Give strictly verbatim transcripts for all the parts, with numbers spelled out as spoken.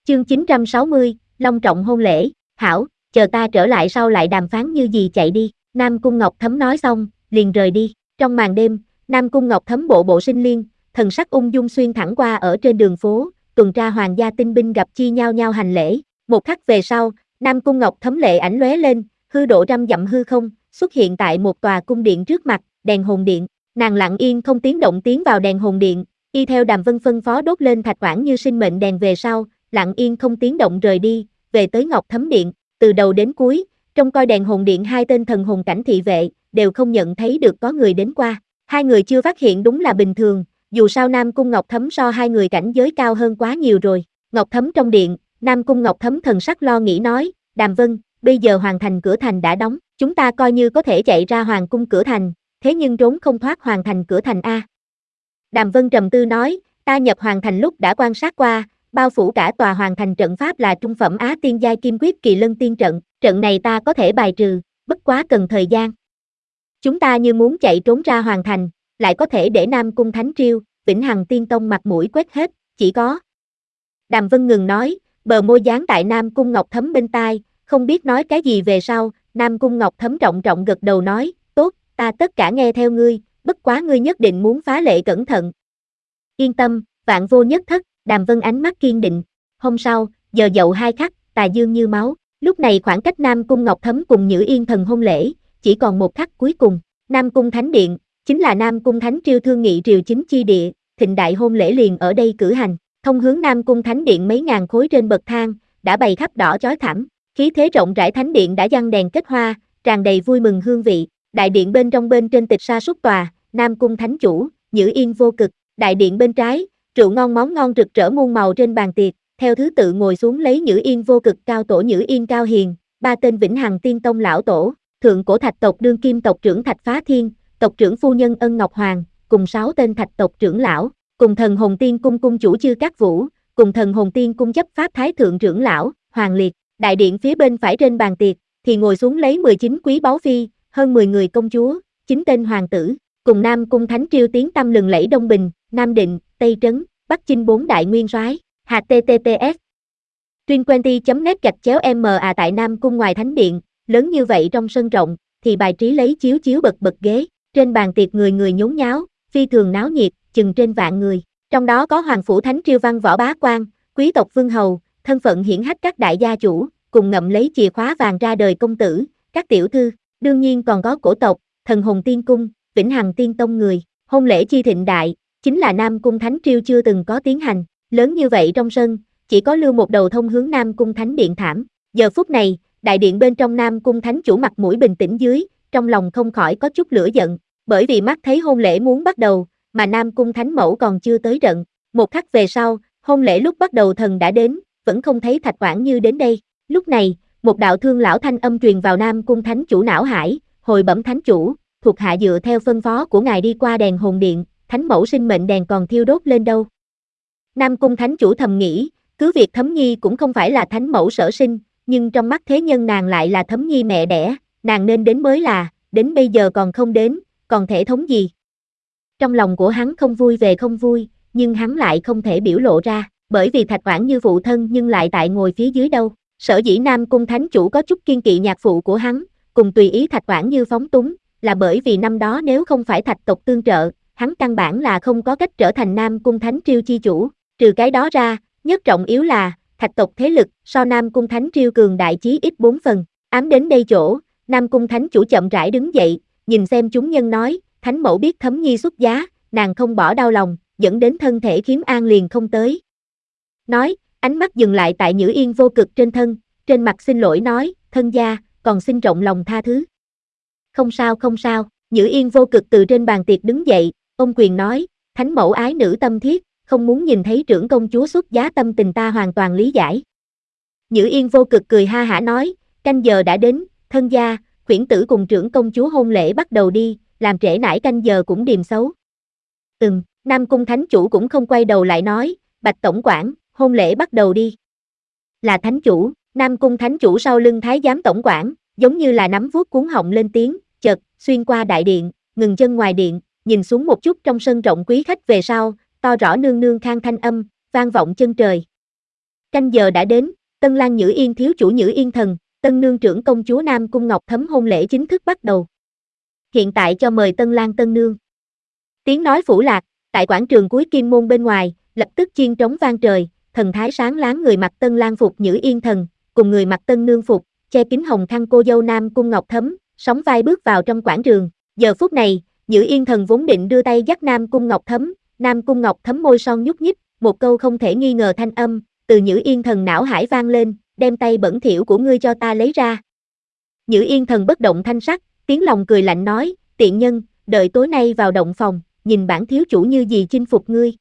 Chương chín trăm sáu mươi, long trọng hôn lễ. Hảo, chờ ta trở lại sau lại đàm phán như gì chạy đi. Nam Cung Ngọc Thấm nói xong, liền rời đi. Trong màn đêm, Nam Cung Ngọc Thấm bộ bộ sinh liên, thần sắc ung dung xuyên thẳng qua ở trên đường phố, tuần tra hoàng gia tinh binh gặp chi nhau nhau hành lễ. Một khắc về sau, Nam Cung Ngọc Thấm lệ ảnh lóe lên, hư độ trăm dặm hư không, xuất hiện tại một tòa cung điện trước mặt, đèn hồn điện. Nàng lặng yên không tiếng động tiến vào đèn hồn điện, y theo Đàm Vân phân phó đốt lên thạch quản như sinh mệnh đèn về sau, lặng yên không tiếng động rời đi, về tới Ngọc Thấm điện. Từ đầu đến cuối, trong coi đèn hồn điện hai tên thần hồn cảnh thị vệ đều không nhận thấy được có người đến qua. Hai người chưa phát hiện đúng là bình thường, dù sao Nam Cung Ngọc Thấm so hai người cảnh giới cao hơn quá nhiều rồi. Ngọc Thấm trong điện, Nam Cung Ngọc Thấm thần sắc lo nghĩ nói, Đàm Vân, bây giờ hoàng thành cửa thành đã đóng, chúng ta coi như có thể chạy ra hoàng cung cửa thành, thế nhưng trốn không thoát hoàng thành cửa thành a. Đàm Vân trầm tư nói, ta nhập hoàng thành lúc đã quan sát qua, bao phủ cả tòa hoàng thành trận pháp là trung phẩm Á Tiên giai Kim Quyết Kỳ Lân Tiên trận, trận này ta có thể bài trừ, bất quá cần thời gian. Chúng ta như muốn chạy trốn ra hoàng thành, lại có thể để Nam Cung Thánh Triêu, Vĩnh Hằng Tiên Tông mặt mũi quét hết, chỉ có. Đàm Vân ngừng nói, bờ môi dán tại Nam Cung Ngọc Thấm bên tai, không biết nói cái gì về sau, Nam Cung Ngọc Thấm trọng trọng gật đầu nói, tốt, ta tất cả nghe theo ngươi, bất quá ngươi nhất định muốn phá lệ cẩn thận. Yên tâm, vạn vô nhất thất. Đàm Vân ánh mắt kiên định. Hôm sau, giờ dậu hai khắc, tà dương như máu. Lúc này khoảng cách Nam Cung Ngọc Thấm cùng Nhữ Yên thần hôn lễ, chỉ còn một khắc cuối cùng. Nam Cung Thánh Điện, chính là Nam Cung Thánh Triều thương nghị triều chính chi địa, thịnh đại hôn lễ liền ở đây cử hành. Thông hướng Nam Cung Thánh Điện mấy ngàn khối trên bậc thang, đã bày khắp đỏ chói thẳm. Khí thế rộng rãi Thánh Điện đã giăng đèn kết hoa, tràn đầy vui mừng hương vị. Đại điện bên trong bên trên tịch sa súc tòa, Nam Cung Thánh Chủ, Nhữ Yên vô cực. Đại điện bên trái, rượu ngon món ngon rực rỡ muôn màu trên bàn tiệc, theo thứ tự ngồi xuống lấy Nhữ Yên vô cực cao tổ Nhữ Yên Cao Hiền, ba tên Vĩnh Hằng Tiên Tông lão tổ, thượng cổ thạch tộc đương kim tộc trưởng Thạch Phá Thiên, tộc trưởng phu nhân Ân Ngọc Hoàng, cùng sáu tên thạch tộc trưởng lão, cùng thần hồn tiên cung cung chủ Chư Cát Vũ, cùng thần hồn tiên cung chấp pháp thái thượng trưởng lão, Hoàng Liệt. Đại điện phía bên phải trên bàn tiệc, thì ngồi xuống lấy mười chín quý báu phi, hơn mười người công chúa, chín tên hoàng tử, cùng Nam Cung Thánh Triều tiếng tăm lừng lẫy Đông Bình, Nam Định, Tây Trấn, Bắc Chinh bốn đại nguyên soái. H T T P S Tuyên Twenty chấm net gạch chéo M A tại Nam Cung ngoài thánh điện, lớn như vậy trong sân rộng, thì bài trí lấy chiếu chiếu bật bật ghế, trên bàn tiệc người người nhốn nháo, phi thường náo nhiệt, chừng trên vạn người. Trong đó có Hoàng phủ Thánh Triều văn võ bá quan, quý tộc vương hầu, thân phận hiển hách các đại gia chủ, cùng ngậm lấy chìa khóa vàng ra đời công tử, các tiểu thư, đương nhiên còn có cổ tộc, thần hồn tiên cung, Vĩnh Hằng Tiên Tông người. Hôn lễ chi thịnh đại, chính là Nam Cung Thánh Triều chưa từng có tiến hành, lớn như vậy trong sân, chỉ có lưu một đầu thông hướng Nam Cung Thánh Điện thảm. Giờ phút này, đại điện bên trong Nam Cung Thánh Chủ mặt mũi bình tĩnh dưới, trong lòng không khỏi có chút lửa giận, bởi vì mắt thấy hôn lễ muốn bắt đầu, mà Nam Cung Thánh Mẫu còn chưa tới trận. Một khắc về sau, hôn lễ lúc bắt đầu thần đã đến, vẫn không thấy Thạch Oản Như đến đây. Lúc này, một đạo thương lão thanh âm truyền vào Nam Cung Thánh Chủ não hải, hồi bẩm Thánh Chủ, thuộc hạ dựa theo phân phó của ngài đi qua đèn hồn điện, Thánh Mẫu sinh mệnh đèn còn thiêu đốt lên đâu. Nam Cung Thánh Chủ thầm nghĩ, cứ việc Thấm Nhi cũng không phải là Thánh Mẫu sở sinh, nhưng trong mắt thế nhân nàng lại là Thấm Nhi mẹ đẻ, nàng nên đến mới là, đến bây giờ còn không đến, còn thể thống gì. Trong lòng của hắn không vui về không vui, nhưng hắn lại không thể biểu lộ ra, bởi vì Thạch Oản Như phụ thân nhưng lại tại ngồi phía dưới đâu. Sở dĩ Nam Cung Thánh Chủ có chút kiên kỵ nhạc phụ của hắn, cùng tùy ý Thạch Oản Như phóng túng, là bởi vì năm đó nếu không phải thạch tộc tương trợ, hắn căn bản là không có cách trở thành Nam Cung Thánh Triều chi chủ. Trừ cái đó ra, nhất trọng yếu là, thạch tộc thế lực so Nam Cung Thánh Triều cường đại chí ít bốn phần. Ám đến đây chỗ, Nam Cung Thánh Chủ chậm rãi đứng dậy, nhìn xem chúng nhân nói, Thánh Mẫu biết Thấm Nhi xuất giá, nàng không bỏ đau lòng, dẫn đến thân thể khiếm an liền không tới. Nói, ánh mắt dừng lại tại Nhữ Yên vô cực trên thân, trên mặt xin lỗi nói, thân gia, còn xin rộng lòng tha thứ. Không sao không sao, Nhữ Yên vô cực từ trên bàn tiệc đứng dậy, ôm quyền nói, Thánh Mẫu ái nữ tâm thiết, không muốn nhìn thấy trưởng công chúa xuất giá tâm tình ta hoàn toàn lý giải. Nhữ Yên vô cực cười ha hả nói, canh giờ đã đến, thân gia, khuyển tử cùng trưởng công chúa hôn lễ bắt đầu đi, làm trễ nải canh giờ cũng điềm xấu. Ừm, Nam Cung Thánh Chủ cũng không quay đầu lại nói, Bạch Tổng quản, hôn lễ bắt đầu đi. Là Thánh Chủ, Nam Cung Thánh Chủ sau lưng Thái giám Tổng quản, giống như là nắm vuốt cuốn họng lên tiếng, chợt, xuyên qua đại điện, ngừng chân ngoài điện, nhìn xuống một chút trong sân rộng quý khách về sau, to rõ nương nương khang thanh âm, vang vọng chân trời. Canh giờ đã đến, Tân Lang Nhữ Yên thiếu chủ Nhữ Yên Thần, Tân Nương trưởng công chúa Nam Cung Ngọc Thấm hôn lễ chính thức bắt đầu. Hiện tại cho mời Tân Lang Tân Nương. Tiếng nói phủ lạc, tại quảng trường cuối Kim Môn bên ngoài, lập tức chiên trống vang trời, thần thái sáng láng người mặc Tân Lang phục Nhữ Yên Thần, cùng người mặc Tân Nương phục, che kín hồng khăn cô dâu Nam Cung Ngọc Thấm, sóng vai bước vào trong quảng trường. Giờ phút này, Nhữ Yên Thần vốn định đưa tay dắt Nam Cung Ngọc Thấm, Nam Cung Ngọc Thấm môi son nhúc nhích, một câu không thể nghi ngờ thanh âm, từ Nhữ Yên Thần não hải vang lên, đem tay bẩn thỉu của ngươi cho ta lấy ra. Nhữ Yên Thần bất động thanh sắc, tiếng lòng cười lạnh nói, tiện nhân, đợi tối nay vào động phòng, nhìn bản thiếu chủ như gì chinh phục ngươi.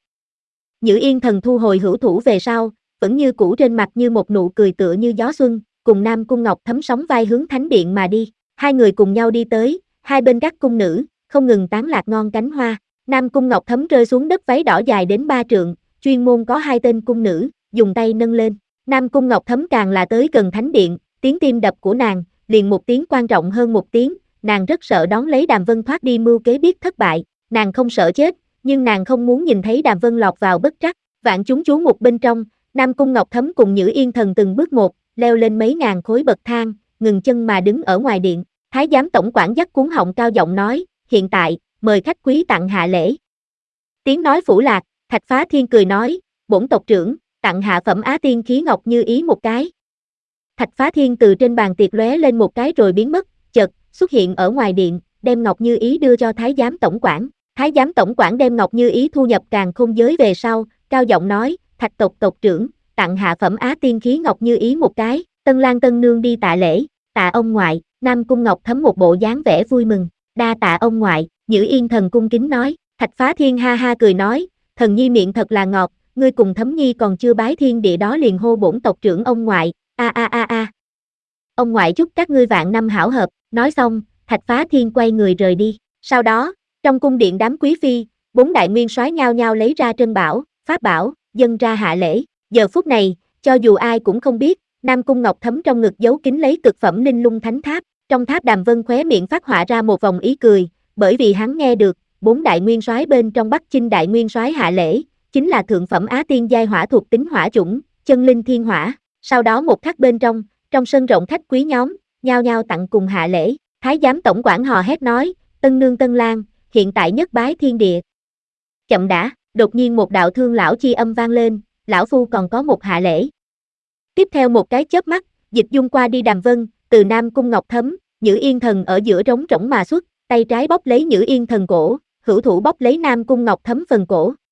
Nhữ Yên Thần thu hồi hữu thủ về sau, vẫn như cũ trên mặt như một nụ cười tựa như gió xuân, cùng Nam Cung Ngọc Thấm sóng vai hướng thánh điện mà đi. Hai người cùng nhau đi tới, hai bên các cung nữ, không ngừng tán lạc ngon cánh hoa. Nam Cung Ngọc Thấm rơi xuống đất váy đỏ dài đến ba trượng, chuyên môn có hai tên cung nữ, dùng tay nâng lên. Nam Cung Ngọc Thấm càng là tới gần thánh điện, tiếng tim đập của nàng, liền một tiếng quan trọng hơn một tiếng, nàng rất sợ đón lấy Đàm Vân thoát đi mưu kế biết thất bại, nàng không sợ chết, nhưng nàng không muốn nhìn thấy Đàm Vân lọt vào bất trắc. Vạn chúng chú mục bên trong, Nam Cung Ngọc Thấm cùng Nhữ Yên Thần từng bước một, leo lên mấy ngàn khối bậc thang, ngừng chân mà đứng ở ngoài điện. Thái giám tổng quản dắt cuốn họng cao giọng nói, hiện tại, mời khách quý tặng hạ lễ. Tiếng nói phủ lạc, Thạch Phá Thiên cười nói, bổn tộc trưởng, tặng hạ phẩm Á Tiên khí ngọc như ý một cái. Thạch Phá Thiên từ trên bàn tiệc lóe lên một cái rồi biến mất, chợt xuất hiện ở ngoài điện, đem ngọc như ý đưa cho Thái giám tổng quản. Thái giám tổng quản đem ngọc như ý thu nhập càn khôn giới về sau, cao giọng nói, Thạch tộc tộc trưởng, tặng hạ phẩm Á Tiên khí ngọc như ý một cái. Tân Lang Tân Nương đi tạ lễ, tạ ông ngoại. Nam Cung Ngọc Thấm một bộ dáng vẻ vui mừng, đa tạ ông ngoại. Nhữ Yên Thần cung kính nói. Thạch Phá Thiên ha ha cười nói, thần nhi miệng thật là ngọt, ngươi cùng Thấm nhi còn chưa bái thiên địa đó liền hô bổn tộc trưởng ông ngoại, a a a a. Ông ngoại chúc các ngươi vạn năm hảo hợp. Nói xong, Thạch Phá Thiên quay người rời đi. Sau đó, trong cung điện đám quý phi, bốn đại nguyên soái nhao nhao lấy ra trân bảo, pháp bảo, dâng ra hạ lễ. Giờ phút này, cho dù ai cũng không biết, Nam Cung Ngọc Thấm trong ngực giấu kín lấy cực phẩm Ninh Lung Thánh Tháp. Trong tháp Đàm Vân khóe miệng phát họa ra một vòng ý cười, bởi vì hắn nghe được, bốn đại nguyên soái bên trong Bắc Chinh đại nguyên soái hạ lễ, chính là thượng phẩm Á Tiên giai hỏa thuộc tính hỏa chủng, chân linh thiên hỏa. Sau đó một khắc bên trong, trong sân rộng khách quý nhóm, nhao nhao tặng cùng hạ lễ. Thái giám tổng quản hò hét nói, Tân Nương Tân Lang, hiện tại nhất bái thiên địa. Chậm đã, đột nhiên một đạo thương lão chi âm vang lên, lão phu còn có một hạ lễ. Tiếp theo một cái chớp mắt, dịch dung qua đi Đàm Vân, từ Nam Cung Ngọc Thấm, Nhữ Yên Thần ở giữa trống rỗng mà xuất, tay trái bóp lấy Nhữ Yên Thần cổ, hữu thủ bóp lấy Nam Cung Ngọc Thấm phần cổ.